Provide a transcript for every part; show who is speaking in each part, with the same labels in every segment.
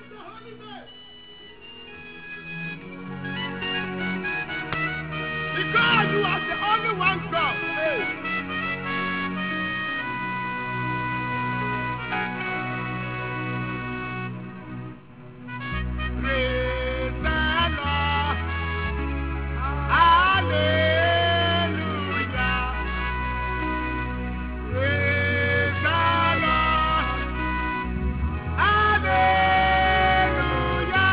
Speaker 1: Because you are the only one God. Hey. Praise the Lord. Hallelujah. Praise the Lord. Hallelujah.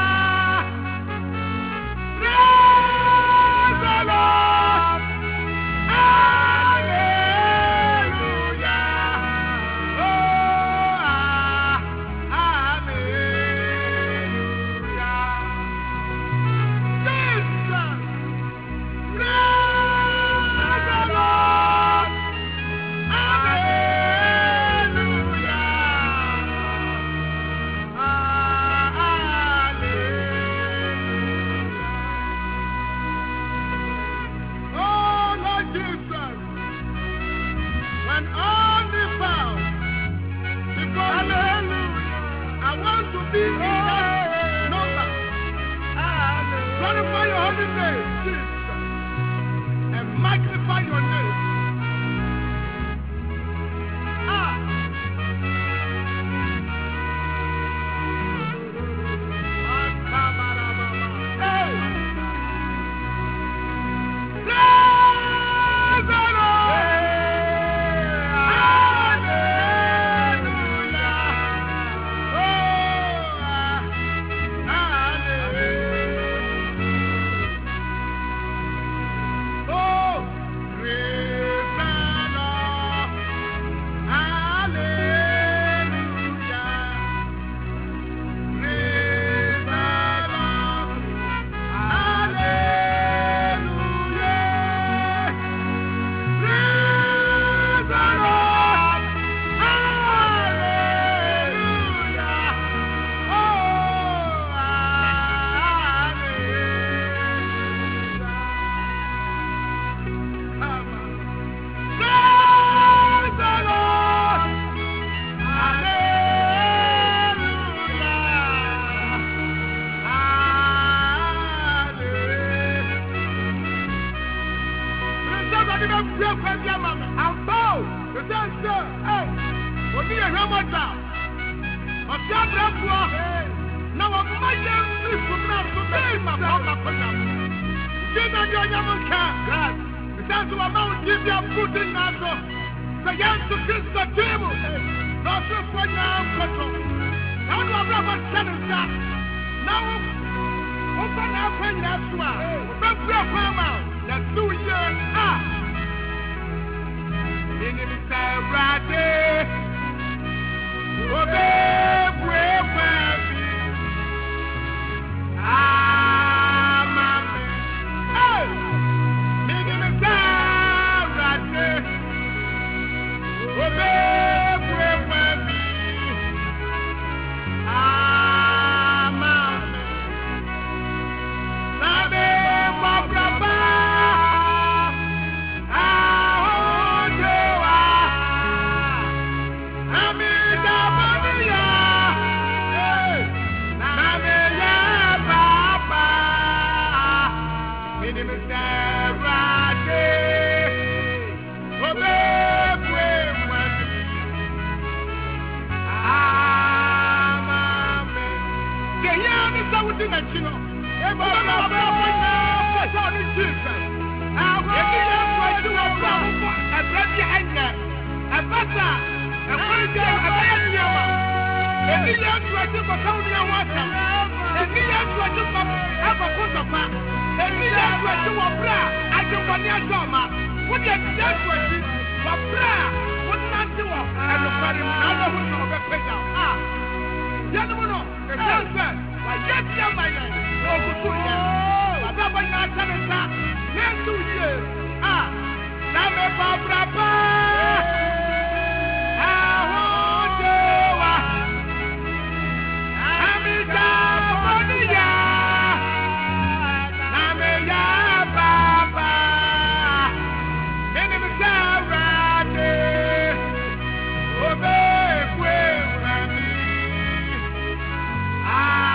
Speaker 1: Praise the Lord. Hallelujah. Oh, hallelujah. Jesus. Praise the Lord. Hallelujah. Hallelujah. Oh, Lord Jesus. When all the bow before Hallelujah. I want to be in that number. Glorify your holy name, Jesus, and magnify your name. Ah. Hey. Praise the Lord. Hallelujah. Oh, hallelujah. Oh, praise the Lord. Hallelujah. Praise the Lord. Hallelujah. Praise the Lord. Hallelujah. Oh, hallelujah. Come on. Praise the Lord. Hallelujah. Ah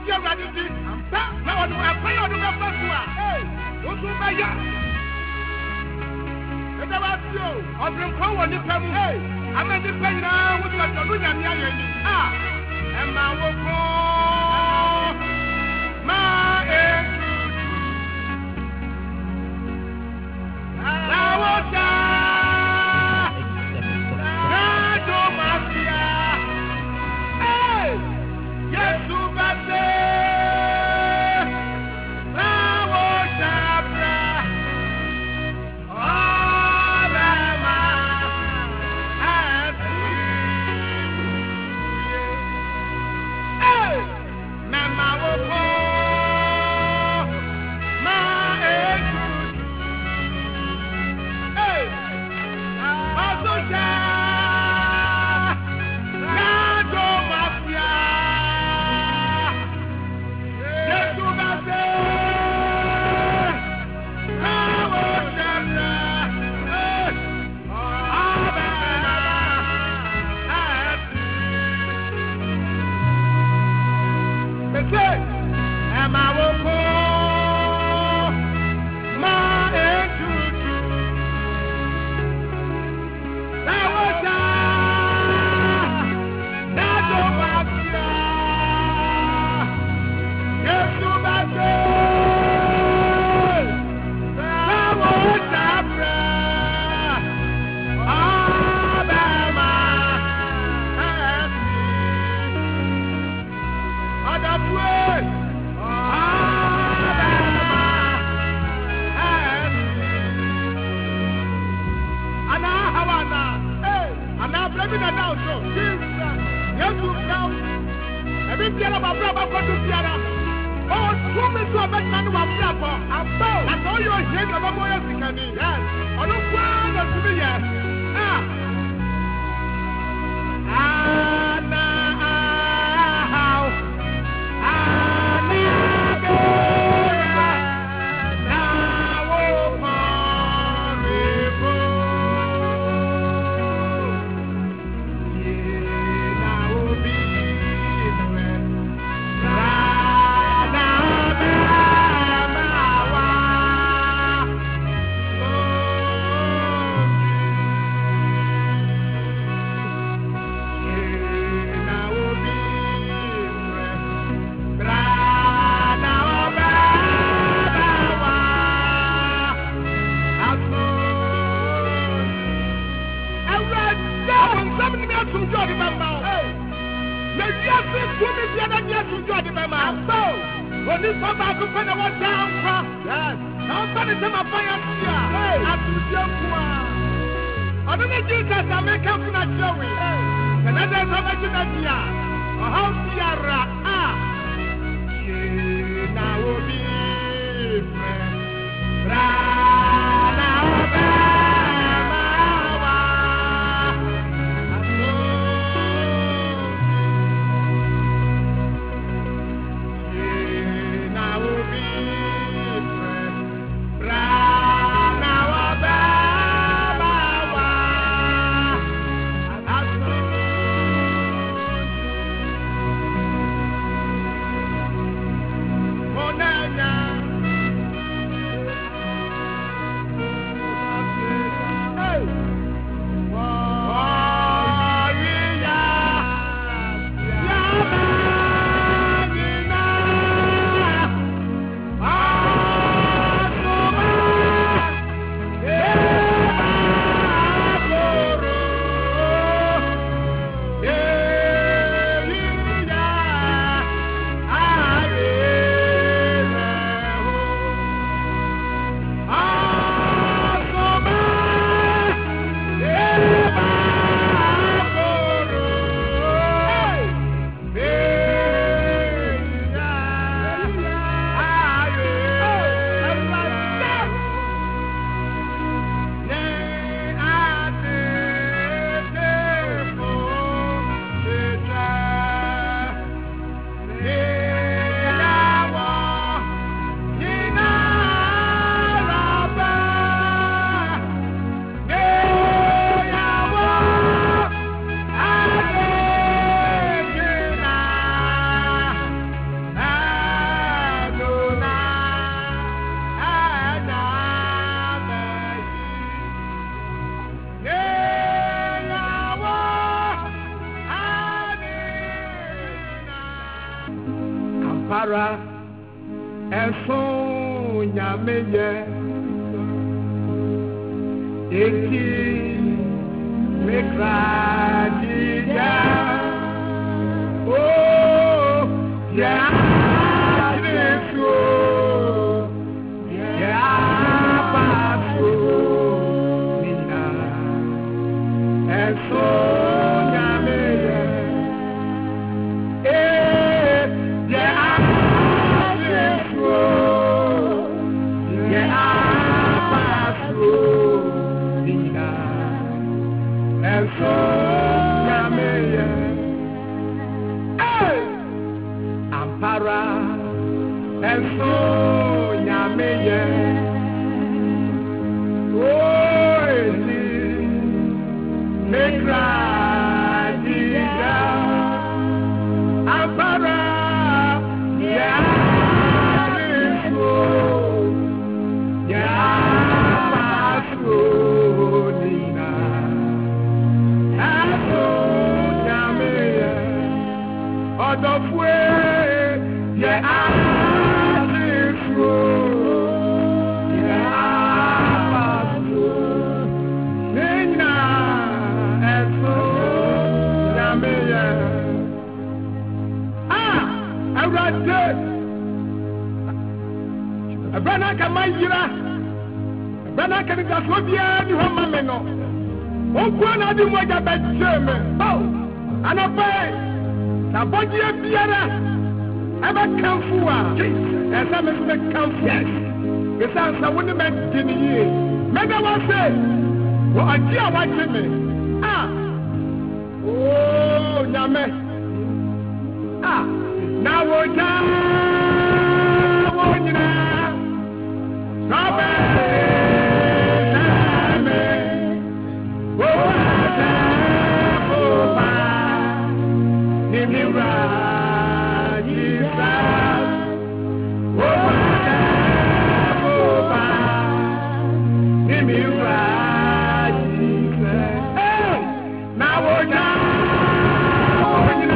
Speaker 1: dear Radidi, now I pray on the first one. Those who buy ya. And I was you, of them come on the pen. Hey, I'm at the pen now with your Donuya. And my walk my ampara ẹ̀sùn nyàmẹ́yẹ èkì mẹ́kra jíjà ó yẹ àdìsú yẹ àbàtú nìyà ẹ̀sùn nyàmẹ́yẹ yẹ àdìsú yẹ àbàtú nìyà ẹ̀sùn nyàmẹ́yẹ. Ampara ẹ̀sùn nyàmẹ́yẹ òòlì mẹ́kra jíjà ampara yẹ àdìsú yẹ àbàtú nìyà ẹ̀sùn nyàmẹ́yẹ ọ̀dọ̀fúé yẹ àdìsú yẹ àbàtú nìyà ẹ̀sùn nyàmẹ́yẹ. Awurade ẹ̀bẹ̀ náà kà máa yíra ẹ̀bẹ̀ náà kà ní gàfọ́ bíyà ní hàn má mi nọ wọ́n kú ẹ̀ náà di mu ọjà bẹ̀ jẹ́ mi báwo anapẹ́ n'abọ́dìyẹ biara ẹ̀bẹ̀ kànfù wa ẹ̀sẹ̀ mi sọ bẹ̀ kànfù ẹ̀sẹ̀ nsà wọ́n ní bẹ̀ di ni yie mẹ́gà wá sẹ́ wọ́n ọ̀dí àwọn àjẹ́ mi ooo nyàmẹ́ na wọ́n já wọ́n nyina sọ́bẹ̀ sẹ́mi wọ́n wá sẹ́ fúnpa ní mìíràn jísà wọ́n wá sẹ́ fúnpa ní mìíràn jísà na wọ́n já wọ́n nyina.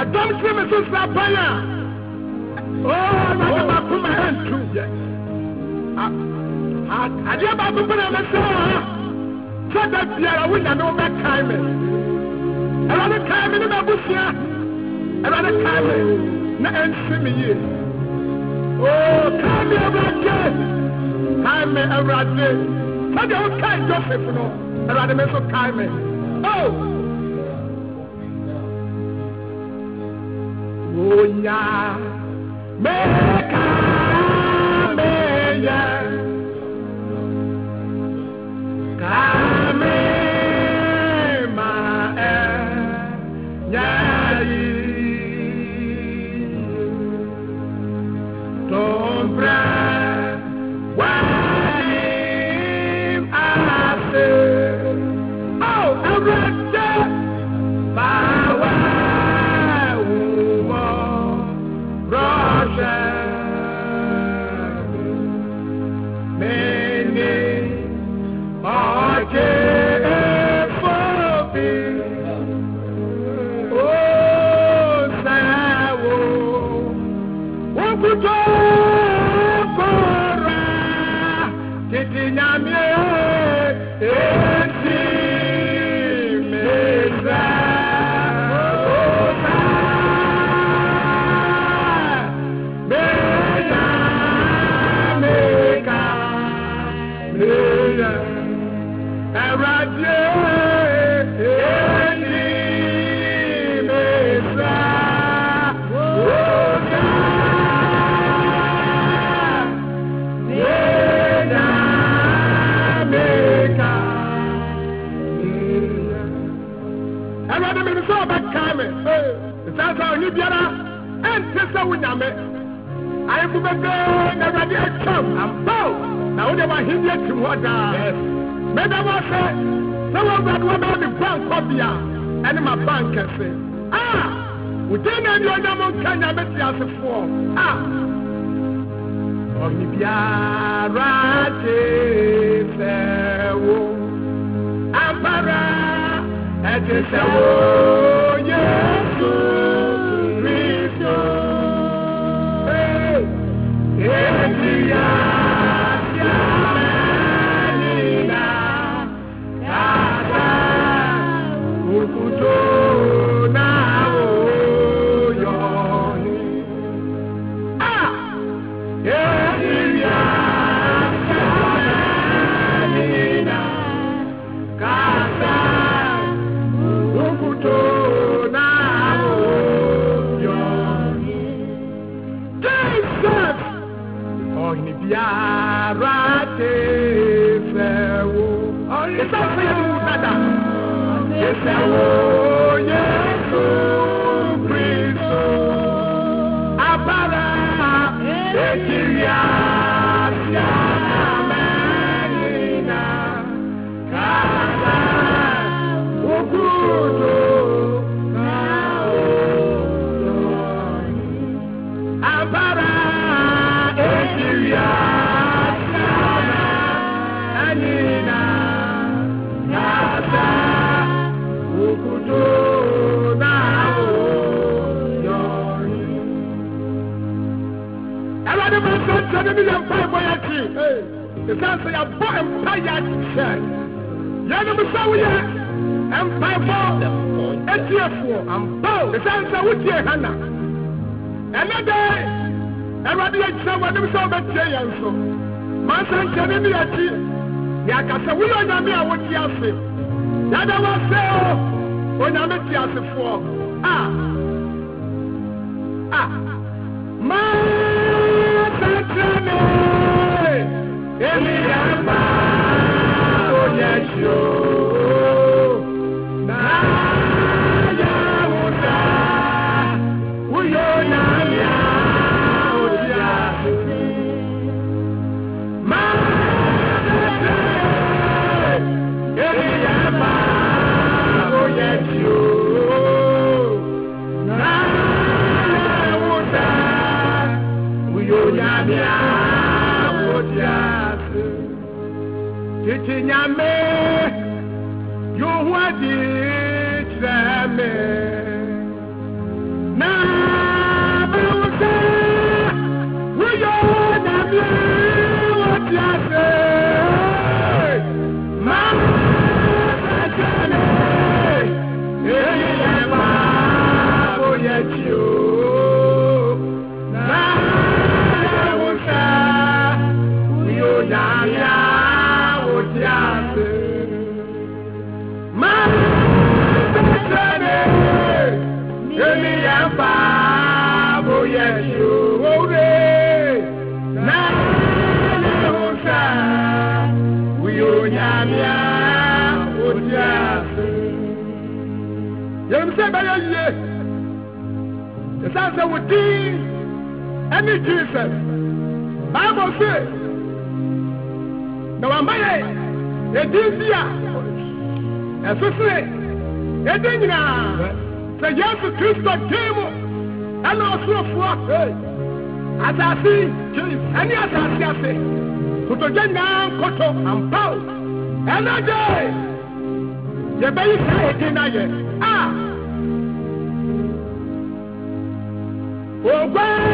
Speaker 1: don't see me so slapaya. Oh, my puma and two. I did about to put on the show. So that we are a winner, no back time. Another time in the Bushia. Another time. Not see me. Oh, time me every day. Time me every day. So they will kind Joseph, no. Another man so time me. Oh. Oh, yeah. Make The sounds that would be any Jesus. Bible says, now I'm by a dear, as we say, a dinner, say yes to Christo Timo, and also for as I see, any as I say, to the Jenna, Koto, and Paul, and a day, the baby say, ah. Oh,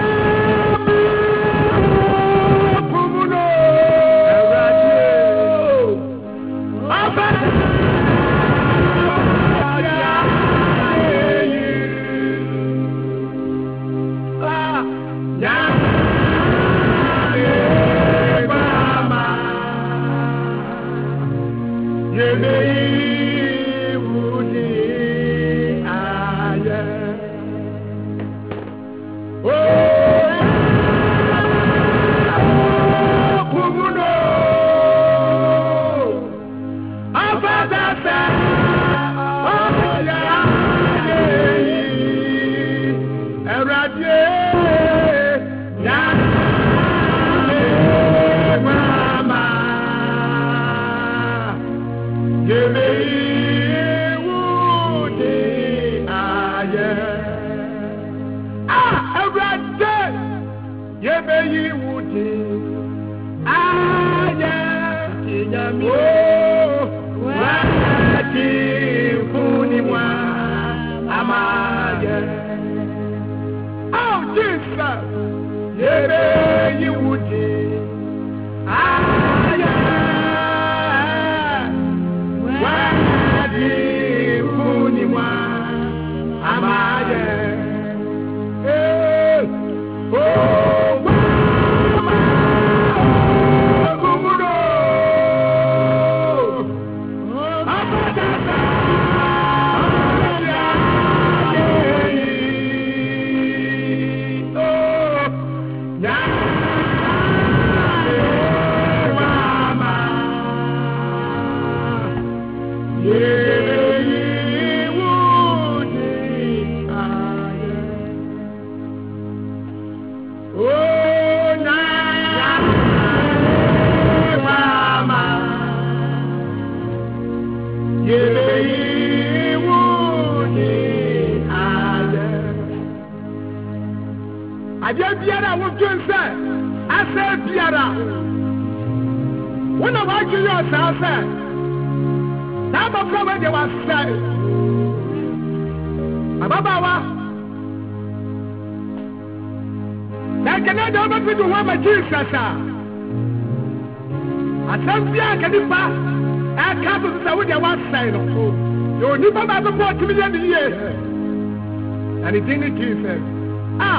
Speaker 1: and it didn't Jesus. Ah,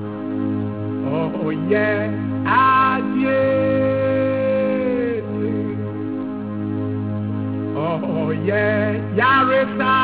Speaker 1: oh yeah, oh yeah, Yaresa,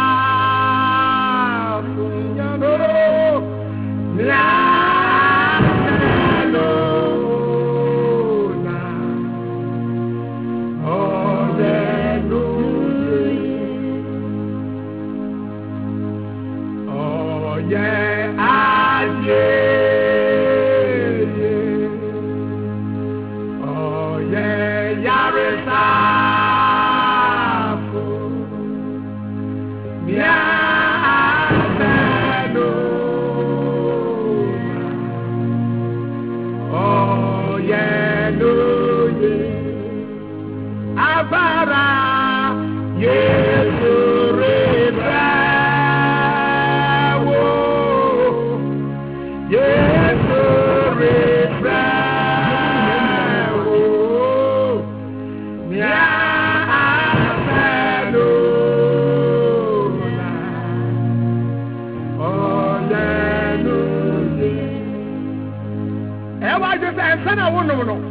Speaker 1: sɛ ɛnsa na wonom no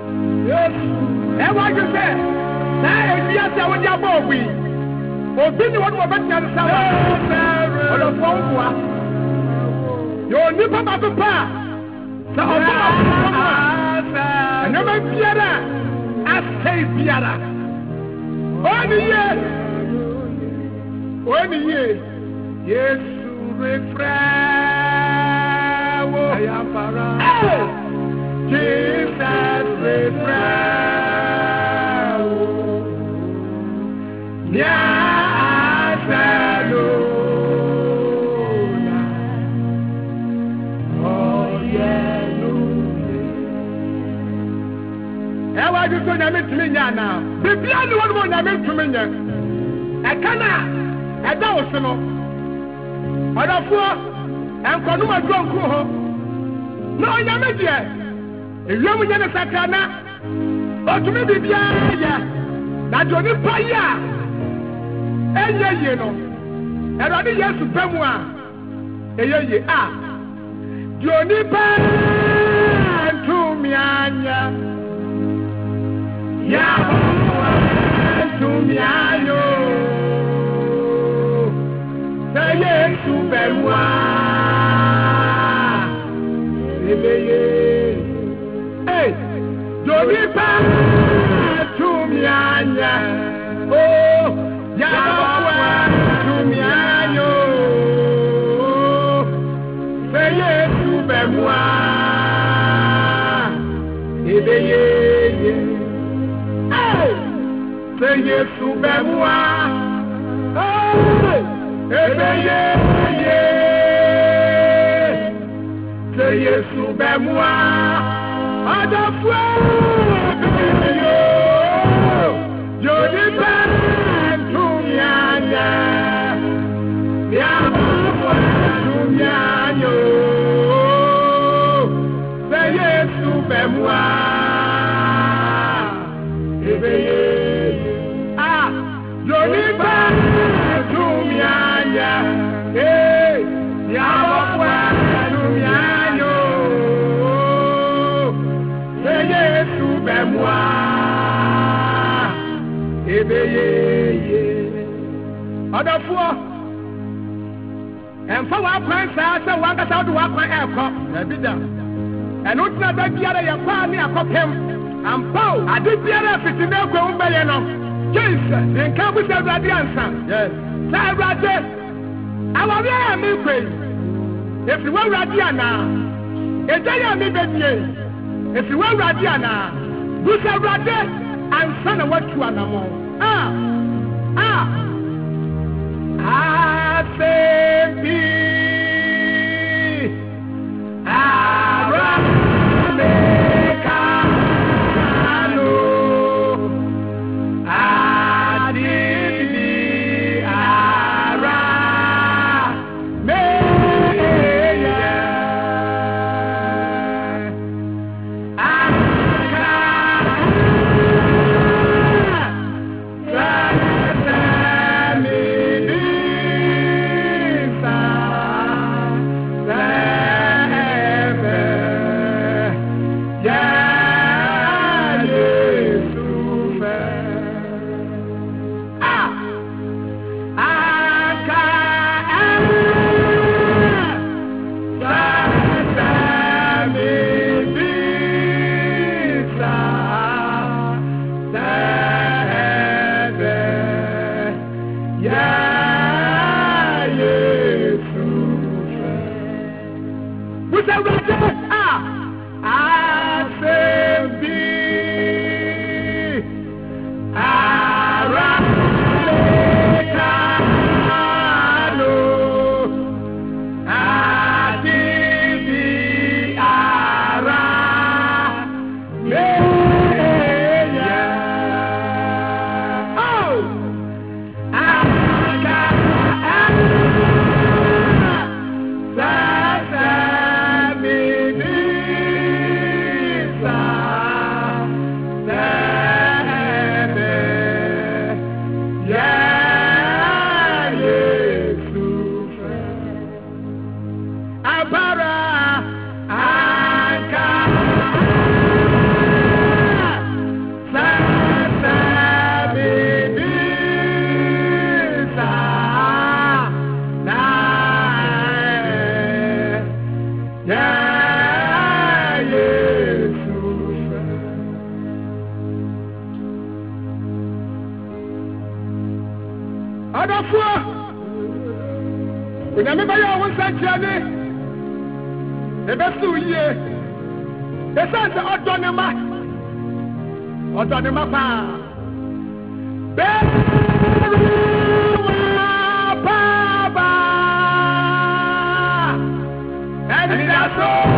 Speaker 1: ɛwɔ adwe sɛ saa ewiase a wode abɔ ogu yi obi ne wɔde wɔbɛtena no sa wa ɔdɔfoɔ nkoa yɛ onipa baako pa a sɛ ɔbɔ ɔfoɔ mu a ɛnneɛma biara asɛe biara ɔne yie yesu refrɛ wo Jesus refrɛ wo nya asɛlona ɔyɛnuye ɛwɔ adwo so nyame tumi nya anaa bibia ne wɔne mɔ nyame tumi nyɛ ɛka na ɛda wo so no ɔdɔfoɔ ɛnkɔnom adurɔnko hɔ na ɔnyame deɛ ewiam nyɛ ne sakra na ɔtumi biribiara yɛ na deɛ onipa yi a ɛnyɛ yie no Awurade Yesu pɛ mu a ɛyɛ yie a deɛ onipa ntumi anyɛ yɛahoa ntumi anyɛ sɛ Yesu pɛ mu a ɛbɛyɛ onipa ntumi anyɛ yɛahoa ntumi anyɛ sɛ Yesu pɛ mu a ɛbɛyɛ sɛ Yesu pɛ mu a ɛbɛyɛ sɛ Yesu pɛ mu a adafua yo yoni bantumianya ya bantumianya se Yesu bemwa ebeye yoni bantumianya ya bantumianya Yesu bemwa ebeye ọdọfọ ẹnfa wa kwan saa sẹ wọn kasa ọdún wa kwan ẹkọ ẹbi da ẹnu tí a bẹ biara yẹ kọ ní akọkẹm ampaw adi biara fiti n'ekwe ń bẹyẹ no Jesus nǹkan bí sẹ Awurade ansa sẹ Awurade awari ayé mi kwe efiri wọ Awurade àná ẹjẹ yẹ mi bẹ die. If you were Radiana, who's a Rade and son of what you are no I say be Adofo. When I'm by your one sanctuary, the best 2 years. The sons of Autonomous. Autonomous. Papa. And that's all.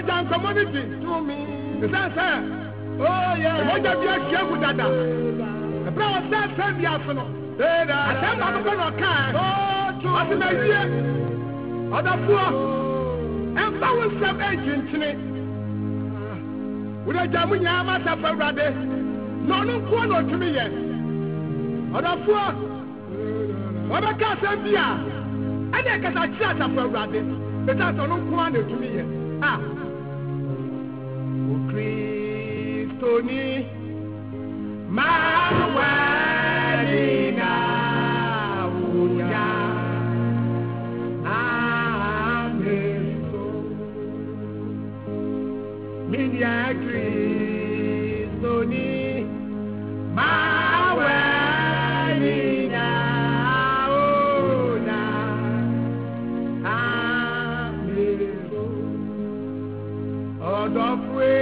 Speaker 2: community to me. Oh yeah. What have you shared with that?
Speaker 1: Ebra was that same biasono. Atem aboko no kan. What na yie. Odafo. Emba wo sam agentine. Woda jamu nya ma ta fawrade. No no ko no tumi ye. Odafo. Obaka sam bia. Ade kasa chia ta fawrade. Beta so no ko na tumi ye. O Kristoni Mawalina unya ameso minya Kristoni Mawalina unya ameso odofwe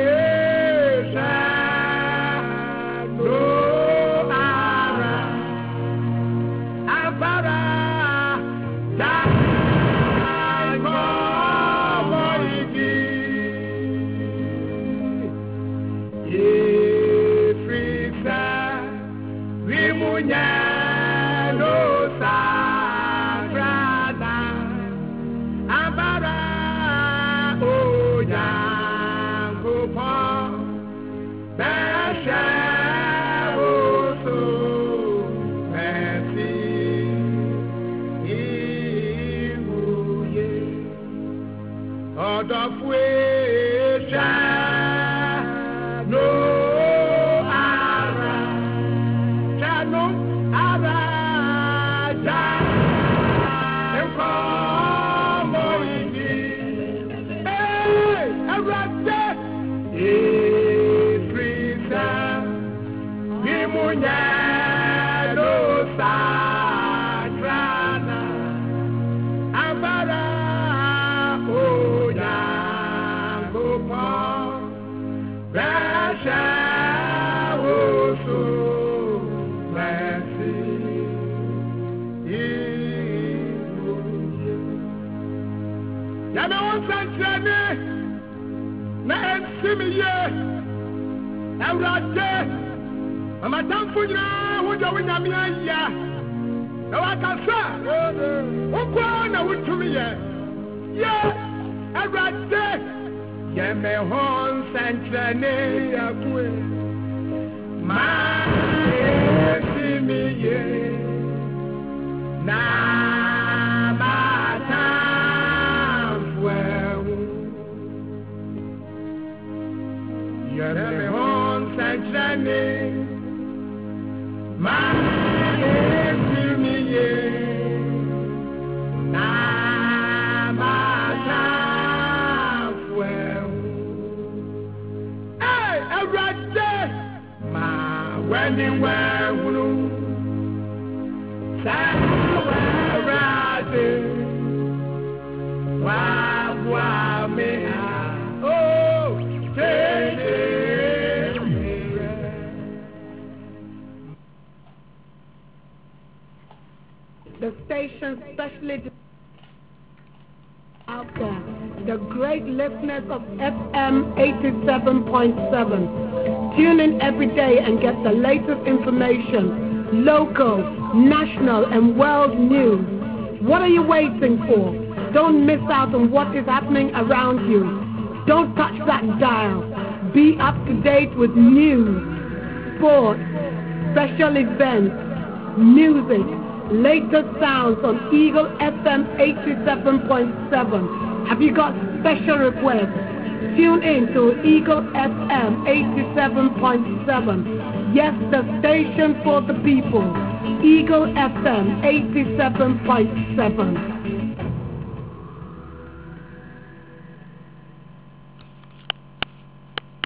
Speaker 1: Madam Fujina, who do we name ya? No, I can say, who would to me yet? Yeah, every day, yeah, me home, Santrane, my see me, yeah, now my time, well, yeah, me home, Santrane.
Speaker 2: The station specially out there, the great listeners of FM 87.7. Tune in every day and get the latest information, local, national, and world news. What are you waiting for? Don't miss out on what is happening around you. Don't touch that dial. Be up to date with news, sports, special events, music, latest sounds on Eagle FM 87.7. Have you got special requests? Tune in to Eagle FM 87.7. Yes, the station for the people. Eagle FM 87.7.